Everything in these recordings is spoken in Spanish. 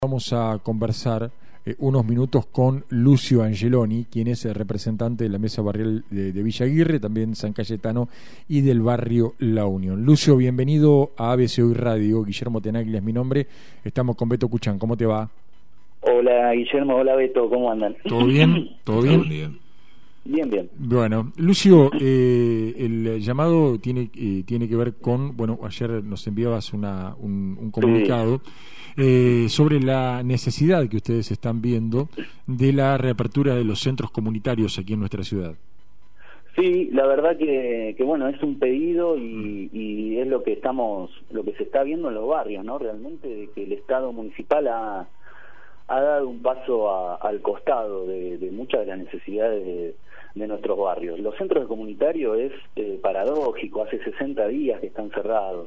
Vamos a conversar unos minutos con Lucio Angeloni, quien es el representante de la Mesa Barrial de Villa Aguirre, también San Cayetano y del barrio La Unión. Lucio, bienvenido a ABC Hoy Radio. Guillermo Tenaglia es mi nombre. Estamos con Beto Cuchán. ¿Cómo te va? Hola Guillermo, hola Beto, ¿cómo andan? ¿Todo bien? ¿Todo bien? Bien. Bueno, Lucio, el llamado tiene que ver con, bueno, ayer nos enviabas un comunicado sobre la necesidad que ustedes están viendo de la reapertura de los centros comunitarios aquí en nuestra ciudad. Sí, la verdad que bueno, es un pedido y es lo que se está viendo en los barrios, ¿no? Realmente de que el Estado municipal ha dado un paso al costado de muchas de las necesidades de nuestros barrios. Los centros comunitarios es paradójico, hace 60 días que están cerrados.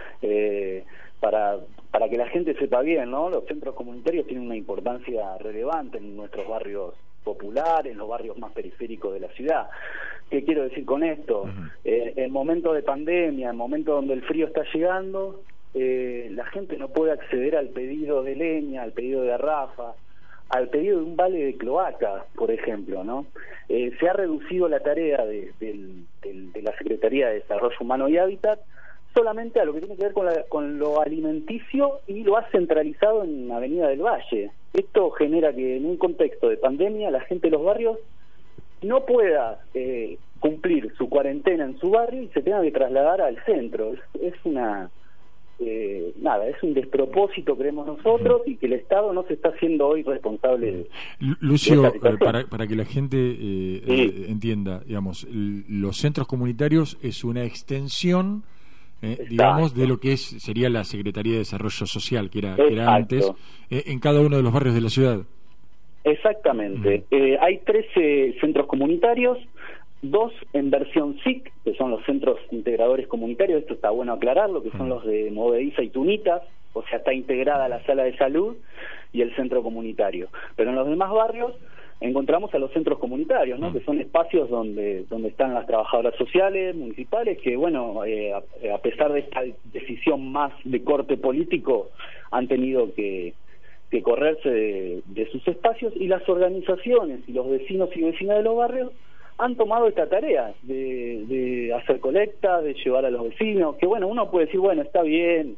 Para que la gente sepa bien, ¿no? Los centros comunitarios tienen una importancia relevante en nuestros barrios populares, en los barrios más periféricos de la ciudad. ¿Qué quiero decir con esto? En momentos de pandemia, en momentos donde el frío está llegando, la gente no puede acceder al pedido de leña, al pedido de garrafa, al pedido de un vale de cloaca, por ejemplo, ¿no? Se ha reducido la tarea de la Secretaría de Desarrollo Humano y Hábitat solamente a lo que tiene que ver con lo alimenticio, y lo ha centralizado en Avenida del Valle. Esto genera que en un contexto de pandemia la gente de los barrios no pueda cumplir su cuarentena en su barrio y se tenga que trasladar al centro. Es un despropósito, creemos nosotros, y que el Estado no se está haciendo hoy responsable. Lucio, para que la gente entienda, digamos, los centros comunitarios es una extensión, digamos, de lo que sería la Secretaría de Desarrollo Social, que era antes, en cada uno de los barrios de la ciudad. Exactamente. Hay 13 centros comunitarios, 2 en versión SIC, que son los centros integradores comunitarios. Esto está bueno aclararlo, que son los de Movediza y Tunitas, o sea, está integrada la sala de salud y el centro comunitario. Pero en los demás barrios encontramos a los centros comunitarios, ¿no? Que son espacios donde están las trabajadoras sociales, municipales, que bueno, a pesar de esta decisión más de corte político, han tenido que correrse de sus espacios, y las organizaciones y los vecinos y vecinas de los barrios han tomado esta tarea de hacer colecta, de llevar a los vecinos, que bueno, uno puede decir, bueno, está bien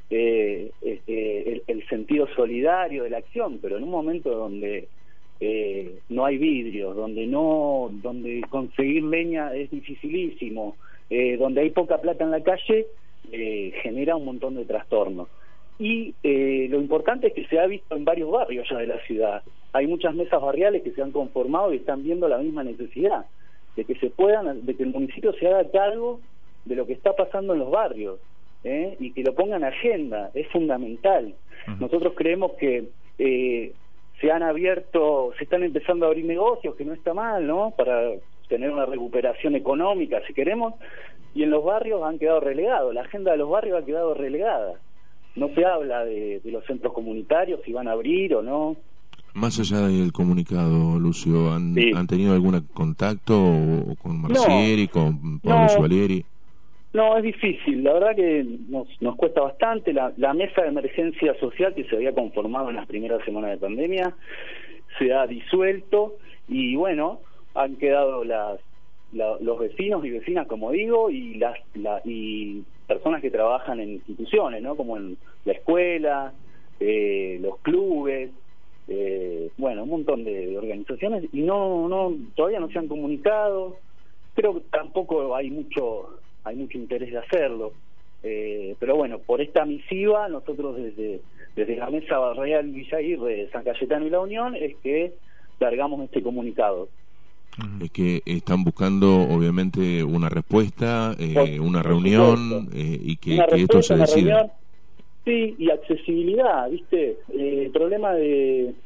el sentido solidario de la acción, pero en un momento donde no hay vidrios, donde conseguir leña es dificilísimo, donde hay poca plata en la calle, genera un montón de trastornos. Y lo importante es que se ha visto en varios barrios ya de la ciudad. Hay muchas mesas barriales que se han conformado y están viendo la misma necesidad de que de que el municipio se haga cargo de lo que está pasando en los barrios, y que lo pongan en agenda. Es fundamental. Nosotros creemos que se están empezando a abrir negocios, que no está mal, ¿no? Para tener una recuperación económica, si queremos, y en los barrios han quedado relegados. La agenda de los barrios ha quedado relegada. No se habla de los centros comunitarios, si van a abrir o no. Más allá del comunicado, Lucio, ¿han tenido algún contacto con Marcieri, con Pablo Chevalieri? No, es difícil. La verdad que nos cuesta bastante. La mesa de emergencia social que se había conformado en las primeras semanas de pandemia se ha disuelto, y bueno, han quedado los vecinos y vecinas, como digo, y y personas que trabajan en instituciones, ¿no? Como en la escuela, los clubes, bueno, un montón de organizaciones, y todavía no se han comunicado. Creo que tampoco hay mucho interés de hacerlo, pero bueno, por esta misiva nosotros desde la Mesa Barrial Villa Aguirre, San Cayetano y La Unión es que largamos este comunicado. Es que están buscando obviamente una respuesta, una reunión, y que esto se decida. Sí, y accesibilidad, ¿viste? El problema de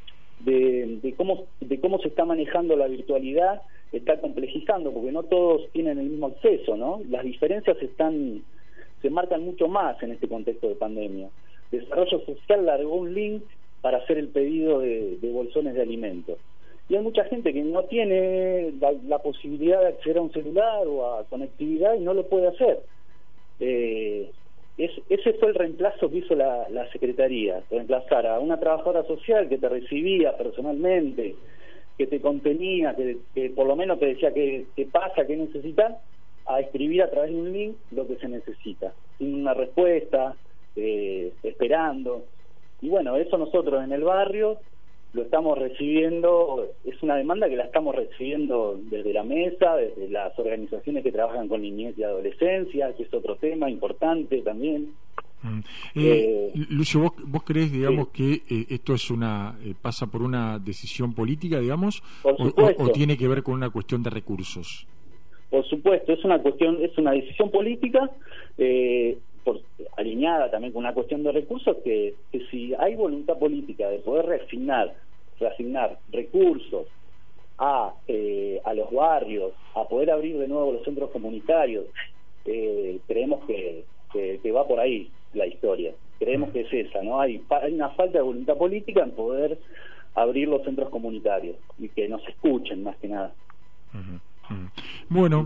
cómo se está manejando la virtualidad está complejizando, porque no todos tienen el mismo acceso, ¿no? Las diferencias se marcan mucho más en este contexto de pandemia. Desarrollo Social largó un link para hacer el pedido de bolsones de alimentos. Y hay mucha gente que no tiene la posibilidad de acceder a un celular o a conectividad y no lo puede hacer. ese fue el reemplazo que hizo la Secretaría, reemplazar a una trabajadora social que te recibía personalmente, que te contenía, que por lo menos te decía qué pasa, qué necesitas, a escribir a través de un link lo que se necesita, sin una respuesta, esperando. Y bueno, eso nosotros en el barrio lo estamos recibiendo, es una demanda que la estamos recibiendo desde la mesa, desde las organizaciones que trabajan con niñez y adolescencia, que es otro tema importante también. Lucio, ¿vos creés, digamos, sí, que esto es pasa por una decisión política, digamos, o tiene que ver con una cuestión de recursos? Por supuesto, es una decisión política, alineada también con una cuestión de recursos, que si hay voluntad política de poder reasignar recursos a los barrios, a poder abrir de nuevo los centros comunitarios, creemos que va por ahí la historia. Creemos que es esa, ¿no? Hay una falta de voluntad política en poder abrir los centros comunitarios y que nos escuchen, más que nada. Bueno,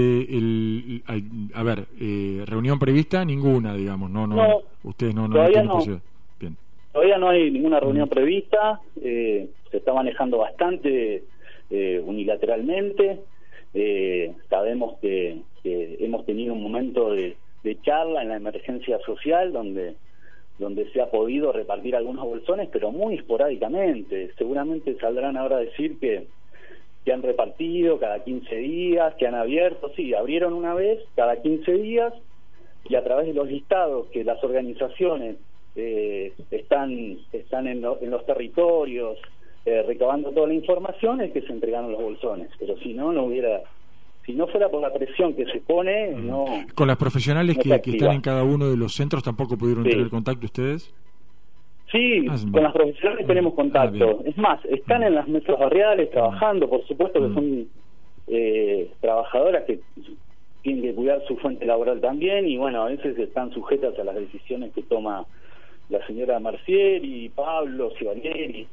a ver, reunión prevista ninguna, digamos, no ustedes no tienen posibilidad. Bien. Todavía no hay ninguna reunión prevista, se está manejando bastante unilateralmente. Sabemos que hemos tenido un momento de charla en la emergencia social donde se ha podido repartir algunos bolsones, pero muy esporádicamente. Seguramente saldrán ahora a decir que han repartido cada 15 días, que han abierto, sí, abrieron una vez cada 15 días, y a través de los listados que las organizaciones están en los territorios recabando toda la información, es que se entregaron los bolsones. Pero si no fuera por la presión que se pone, no. ¿Con las profesionales que están en cada uno de los centros tampoco pudieron tener contacto ustedes? Sí, con las profesionales tenemos contacto. Es más, están en las mesas barriales trabajando, por supuesto que son trabajadoras que tienen que cuidar su fuente laboral también, y bueno, a veces están sujetas a las decisiones que toma la señora Marcieri, Pablo, Civalieri.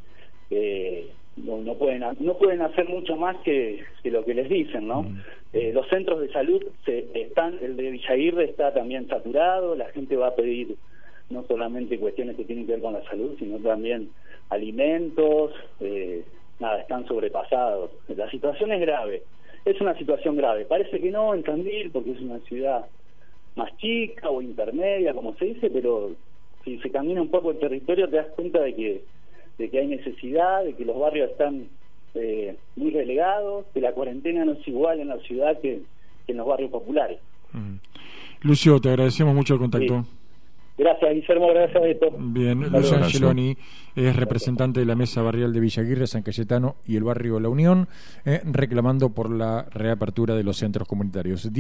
No pueden hacer mucho más que lo que les dicen, ¿no? Los centros de salud el de Villa Aguirre está también saturado, la gente va a pedir no solamente cuestiones que tienen que ver con la salud, sino también alimentos, están sobrepasados. La situación es grave, es una situación grave. Parece que no en Tandil, porque es una ciudad más chica o intermedia, como se dice, pero si se camina un poco el territorio te das cuenta de que hay necesidad, de que los barrios están muy relegados, que la cuarentena no es igual en la ciudad que en los barrios populares. Lucio, te agradecemos mucho el contacto. Sí. Gracias, Guillermo, gracias a esto. Bien, Lucio Angeloni es representante de la Mesa Barrial de Villa Aguirre, San Cayetano y el barrio La Unión, reclamando por la reapertura de los centros comunitarios.